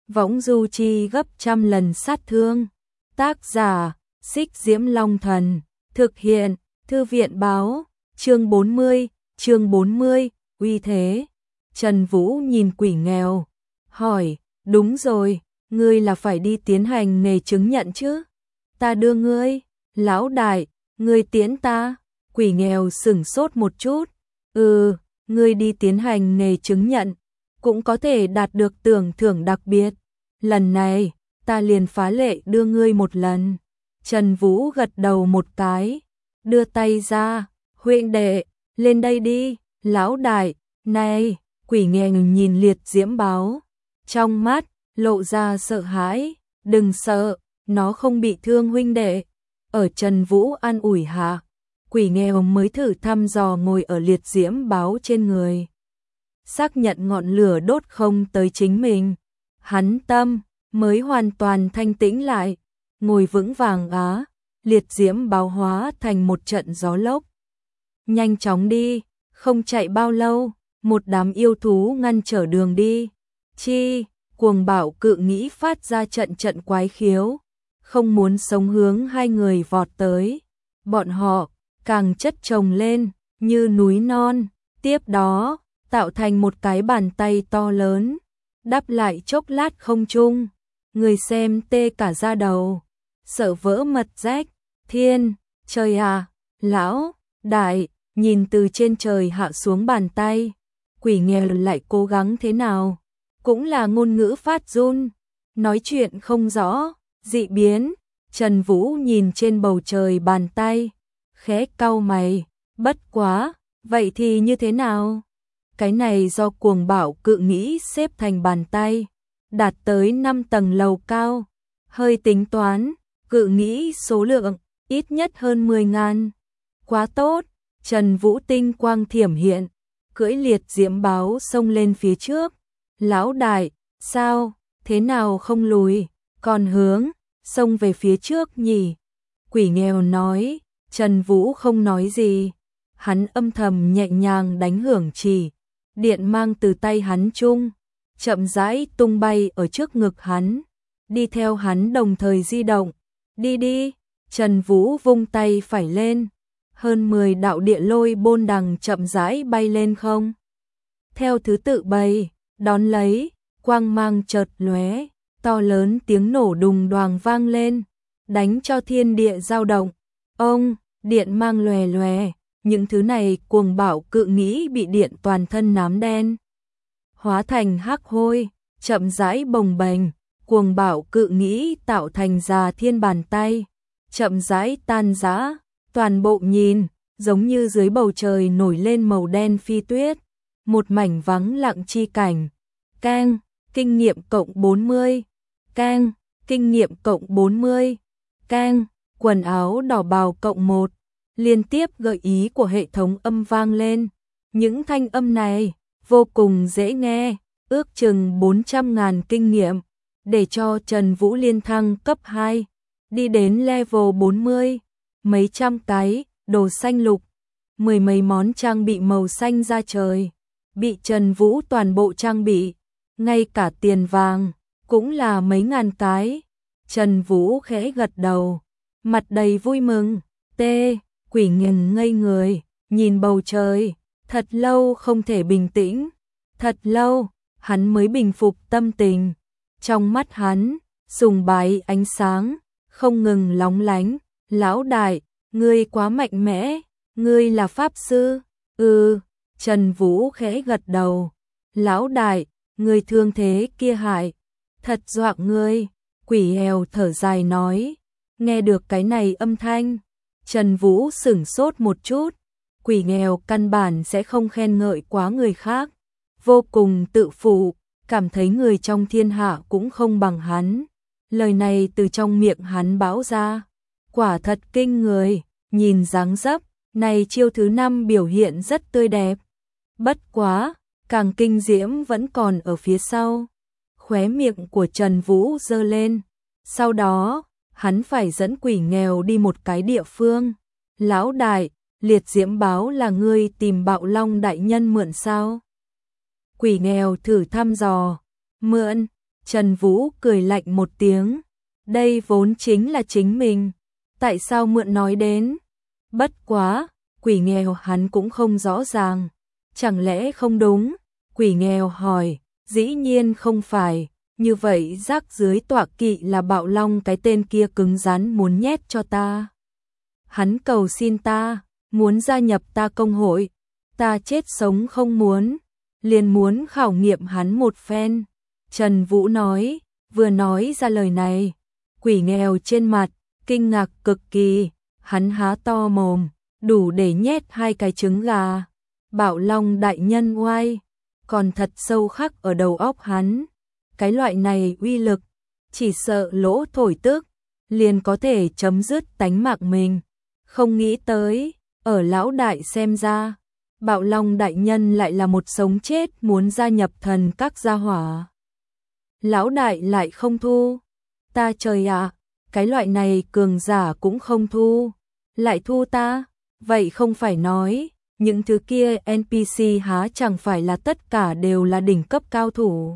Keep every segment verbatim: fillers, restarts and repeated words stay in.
võng du chi gấp trăm lần sát thương. Tác giả, Xích Diễm Long Thần, thực hiện, Thư viện báo, chương bốn mươi, chương bốn mươi, uy thế. Trần Vũ nhìn quỷ nghèo, hỏi, đúng rồi, ngươi là phải đi tiến hành nghề chứng nhận chứ? Ta đưa ngươi, lão đại, ngươi tiễn ta. Quỷ nghèo sửng sốt một chút, ừ, ngươi đi tiến hành nghề chứng nhận, cũng có thể đạt được tưởng thưởng đặc biệt. Lần này, ta liền phá lệ đưa ngươi một lần. Trần Vũ gật đầu một cái, đưa tay ra, huynh đệ, lên đây đi, lão đại, này, quỷ nghèo nhìn liệt diễm báo, trong mắt, lộ ra sợ hãi, đừng sợ, nó không bị thương huynh đệ. Ở Trần Vũ an ủi hạ, quỷ nghèo mới thử thăm dò ngồi ở liệt diễm báo trên người. Xác nhận ngọn lửa đốt không tới chính mình, hắn tâm mới hoàn toàn thanh tĩnh lại, ngồi vững vàng á, liệt diễm báo hóa thành một trận gió lốc. Nhanh chóng đi, không chạy bao lâu, một đám yêu thú ngăn trở đường đi. Chi, cuồng bạo cự nghĩ phát ra trận trận quái khiếu, không muốn sống hướng hai người vọt tới. Bọn họ càng chất chồng lên, như núi non, tiếp đó, tạo thành một cái bàn tay to lớn, đắp lại chốc lát không trung. Người xem tê cả da đầu, sợ vỡ mật rách. Thiên, trời à, lão, đại, nhìn từ trên trời hạ xuống bàn tay, quỷ nghèo lại cố gắng thế nào, cũng là ngôn ngữ phát run, nói chuyện không rõ, dị biến. Trần Vũ nhìn trên bầu trời bàn tay, khẽ cau mày, bất quá, vậy thì như thế nào? Cái này do cuồng bạo cự nghĩ xếp thành bàn tay, đạt tới năm tầng lầu cao, hơi tính toán, cự nghĩ số lượng, ít nhất hơn mười ngàn. Quá tốt, Trần Vũ tinh quang thiểm hiện, cưỡi liệt diễm báo xông lên phía trước. Lão đại, sao, thế nào không lùi, còn hướng, xông về phía trước nhỉ? Quỷ nghèo nói. Trần Vũ không nói gì, hắn âm thầm nhẹ nhàng đánh hưởng chỉ, điện mang từ tay hắn chung, chậm rãi tung bay ở trước ngực hắn, đi theo hắn đồng thời di động. Đi đi, Trần Vũ vung tay phải lên, hơn mười đạo địa lôi bôn đằng chậm rãi bay lên không. Theo thứ tự bay, đón lấy, quang mang chợt lóe, to lớn tiếng nổ đùng đoàng vang lên, đánh cho thiên địa dao động. Ông, điện mang lòe lòe, những thứ này cuồng bạo cự nghĩ bị điện toàn thân nám đen, hóa thành hắc hôi, chậm rãi bồng bềnh. Cuồng bạo cự nghĩ tạo thành già thiên bàn tay, chậm rãi tan rã, toàn bộ nhìn, giống như dưới bầu trời nổi lên màu đen phi tuyết, một mảnh vắng lặng chi cảnh. Cang, kinh nghiệm cộng bốn mươi, cang, kinh nghiệm cộng bốn mươi, cang, quần áo đỏ bào cộng một, liên tiếp gợi ý của hệ thống âm vang lên. Những thanh âm này vô cùng dễ nghe, ước chừng bốn trăm ngàn kinh nghiệm, để cho Trần Vũ liên thăng cấp hai, đi đến level bốn mươi, mấy trăm cái đồ xanh lục, mười mấy món trang bị màu xanh ra trời, bị Trần Vũ toàn bộ trang bị, ngay cả tiền vàng cũng là mấy ngàn cái. Trần Vũ khẽ gật đầu, mặt đầy vui mừng. Tê, quỷ nghèo ngây người, nhìn bầu trời, thật lâu không thể bình tĩnh, thật lâu, hắn mới bình phục tâm tình. Trong mắt hắn, sùng bái ánh sáng, không ngừng lóng lánh. Lão đại, ngươi quá mạnh mẽ, ngươi là pháp sư? Ừ, Trần Vũ khẽ gật đầu. Lão đại, ngươi thương thế kia hại, thật dọa ngươi. Quỷ nghèo thở dài nói. Nghe được cái này âm thanh, Trần Vũ sửng sốt một chút. Quỷ nghèo căn bản sẽ không khen ngợi quá người khác, vô cùng tự phụ, cảm thấy người trong thiên hạ cũng không bằng hắn. Lời này từ trong miệng hắn báo ra, quả thật kinh người. Nhìn dáng dấp, này chiêu thứ năm biểu hiện rất tươi đẹp. Bất quá, càng kinh diễm vẫn còn ở phía sau. Khóe miệng của Trần Vũ giơ lên. Sau đó, hắn phải dẫn quỷ nghèo đi một cái địa phương. Lão đại, liệt diễm báo là ngươi tìm Bạo Long đại nhân mượn sao? Quỷ nghèo thử thăm dò. Mượn. Trần Vũ cười lạnh một tiếng, đây vốn chính là chính mình, tại sao mượn nói đến? Bất quá, quỷ nghèo hắn cũng không rõ ràng, chẳng lẽ không đúng? Quỷ nghèo hỏi, dĩ nhiên không phải, như vậy rác dưới tọa kỵ là Bạo Long cái tên kia cứng rắn muốn nhét cho ta. Hắn cầu xin ta, muốn gia nhập ta công hội, ta chết sống không muốn, liền muốn khảo nghiệm hắn một phen. Trần Vũ nói, vừa nói ra lời này, quỷ nghèo trên mặt, kinh ngạc cực kỳ, hắn há to mồm, đủ để nhét hai cái trứng gà. Bạo Long đại nhân oai, còn thật sâu khắc ở đầu óc hắn. Cái loại này uy lực, chỉ sợ lỗ thổi tức, liền có thể chấm dứt tánh mạng mình. Không nghĩ tới, ở lão đại xem ra, Bạo Long đại nhân lại là một sống chết muốn gia nhập thần các gia hỏa. Lão đại lại không thu. Ta trời ạ, cái loại này cường giả cũng không thu. Lại thu ta, vậy không phải nói, những thứ kia en pê xê há chẳng phải là tất cả đều là đỉnh cấp cao thủ.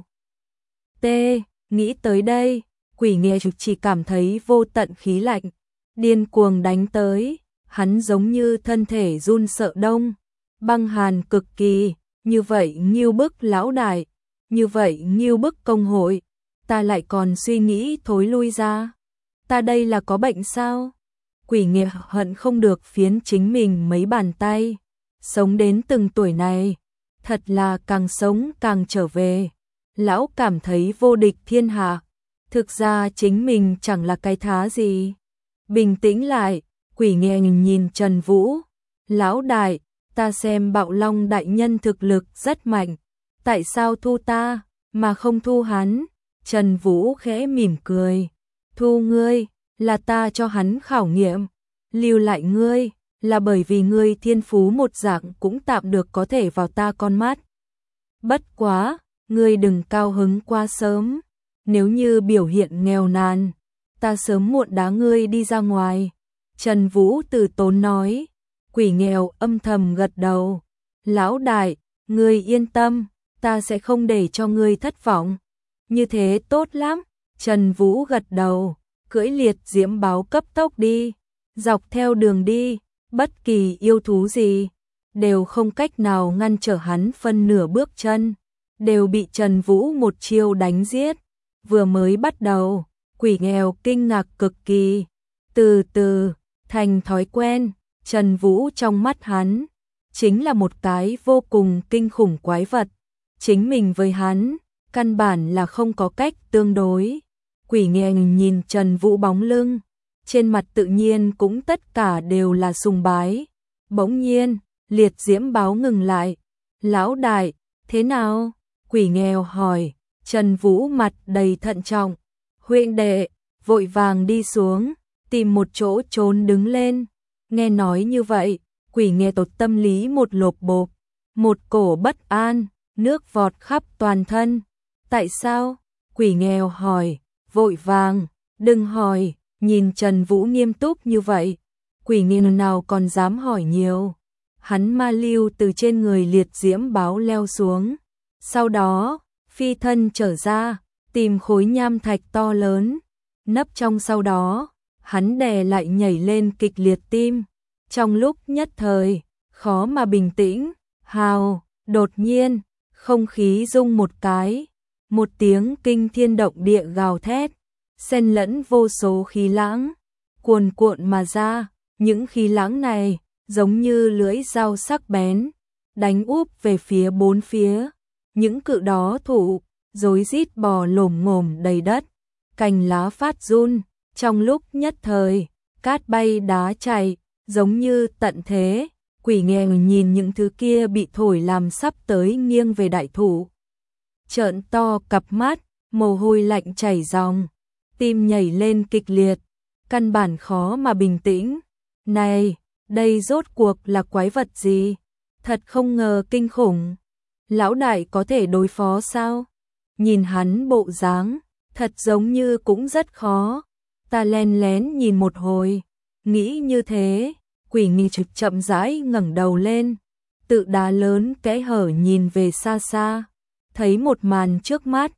T, nghĩ tới đây, quỷ nghèo chỉ cảm thấy vô tận khí lạnh, điên cuồng đánh tới, hắn giống như thân thể run sợ đông, băng hàn cực kỳ, như vậy nghiêu bức lão đại, như vậy nghiêu bức công hội, ta lại còn suy nghĩ thối lui ra. Ta đây là có bệnh sao? Quỷ nghèo hận không được phiến chính mình mấy bàn tay, sống đến từng tuổi này, thật là càng sống càng trở về. Lão cảm thấy vô địch thiên hạ, thực ra chính mình chẳng là cái thá gì. Bình tĩnh lại, quỷ nghèo nhìn Trần Vũ, lão đại, ta xem Bạo Long đại nhân thực lực rất mạnh, tại sao thu ta, mà không thu hắn? Trần Vũ khẽ mỉm cười, thu ngươi, là ta cho hắn khảo nghiệm, lưu lại ngươi, là bởi vì ngươi thiên phú một dạng cũng tạm được có thể vào ta con mắt. Bất quá, ngươi đừng cao hứng quá sớm, nếu như biểu hiện nghèo nàn, ta sớm muộn đá ngươi đi ra ngoài. Trần Vũ từ tốn nói, quỷ nghèo âm thầm gật đầu, lão đại, ngươi yên tâm, ta sẽ không để cho ngươi thất vọng. Như thế tốt lắm, Trần Vũ gật đầu, cưỡi liệt diễm báo cấp tốc đi, dọc theo đường đi, bất kỳ yêu thú gì, đều không cách nào ngăn trở hắn phân nửa bước chân, đều bị Trần Vũ một chiêu đánh giết. Vừa mới bắt đầu, quỷ nghèo kinh ngạc cực kỳ, từ từ, thành thói quen, Trần Vũ trong mắt hắn, chính là một cái vô cùng kinh khủng quái vật, chính mình với hắn, căn bản là không có cách tương đối. Quỷ nghèo nhìn Trần Vũ bóng lưng, trên mặt tự nhiên cũng tất cả đều là sùng bái. Bỗng nhiên, liệt diễm báo ngừng lại, lão đại, thế nào? Quỷ nghèo hỏi. Trần Vũ mặt đầy thận trọng, huynh đệ, vội vàng đi xuống, tìm một chỗ trốn đứng lên. Nghe nói như vậy, quỷ nghèo tột tâm lý một lột bột, một cổ bất an, nước vọt khắp toàn thân. Tại sao? Quỷ nghèo hỏi, vội vàng, đừng hỏi, nhìn Trần Vũ nghiêm túc như vậy, quỷ nghèo nào còn dám hỏi nhiều. Hắn ma lưu từ trên người liệt diễm báo leo xuống, sau đó phi thân trở ra, tìm khối nham thạch to lớn, nấp trong sau đó, hắn đè lại nhảy lên kịch liệt tim. Trong lúc nhất thời, khó mà bình tĩnh, hào, đột nhiên, không khí rung một cái, một tiếng kinh thiên động địa gào thét, xen lẫn vô số khí lãng, cuồn cuộn mà ra, những khí lãng này, giống như lưỡi dao sắc bén, đánh úp về phía bốn phía. Những cự đó thụ, rối rít bò lổm ngổm đầy đất, cành lá phát run, trong lúc nhất thời, cát bay đá chạy, giống như tận thế. Quỷ nghèo nhìn những thứ kia bị thổi làm sắp tới nghiêng về đại thụ, trợn to cặp mắt, mồ hôi lạnh chảy ròng, tim nhảy lên kịch liệt, căn bản khó mà bình tĩnh. Này, đây rốt cuộc là quái vật gì? Thật không ngờ kinh khủng. Lão đại có thể đối phó sao? Nhìn hắn bộ dáng, thật giống như cũng rất khó. Ta len lén nhìn một hồi, nghĩ như thế, quỷ nghỉ trực chậm rãi ngẩng đầu lên, tự đá lớn kẽ hở nhìn về xa xa, thấy một màn trước mắt,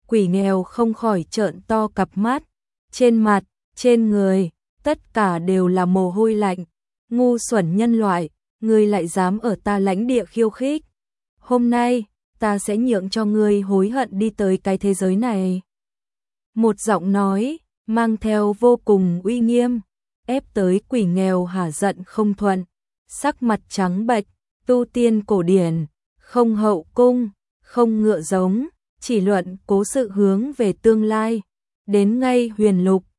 Quỷ nghèo không khỏi trợn to cặp mắt, trên mặt, trên người, tất cả đều là mồ hôi lạnh. Ngu xuẩn nhân loại, ngươi lại dám ở ta lãnh địa khiêu khích. Hôm nay, ta sẽ nhượng cho ngươi hối hận đi tới cái thế giới này. Một giọng nói, mang theo vô cùng uy nghiêm, ép tới quỷ nghèo hả giận không thuận, sắc mặt trắng bệch, tu tiên cổ điển, không hậu cung, không ngựa giống, chỉ luận cố sự hướng về tương lai, đến ngay huyền lục,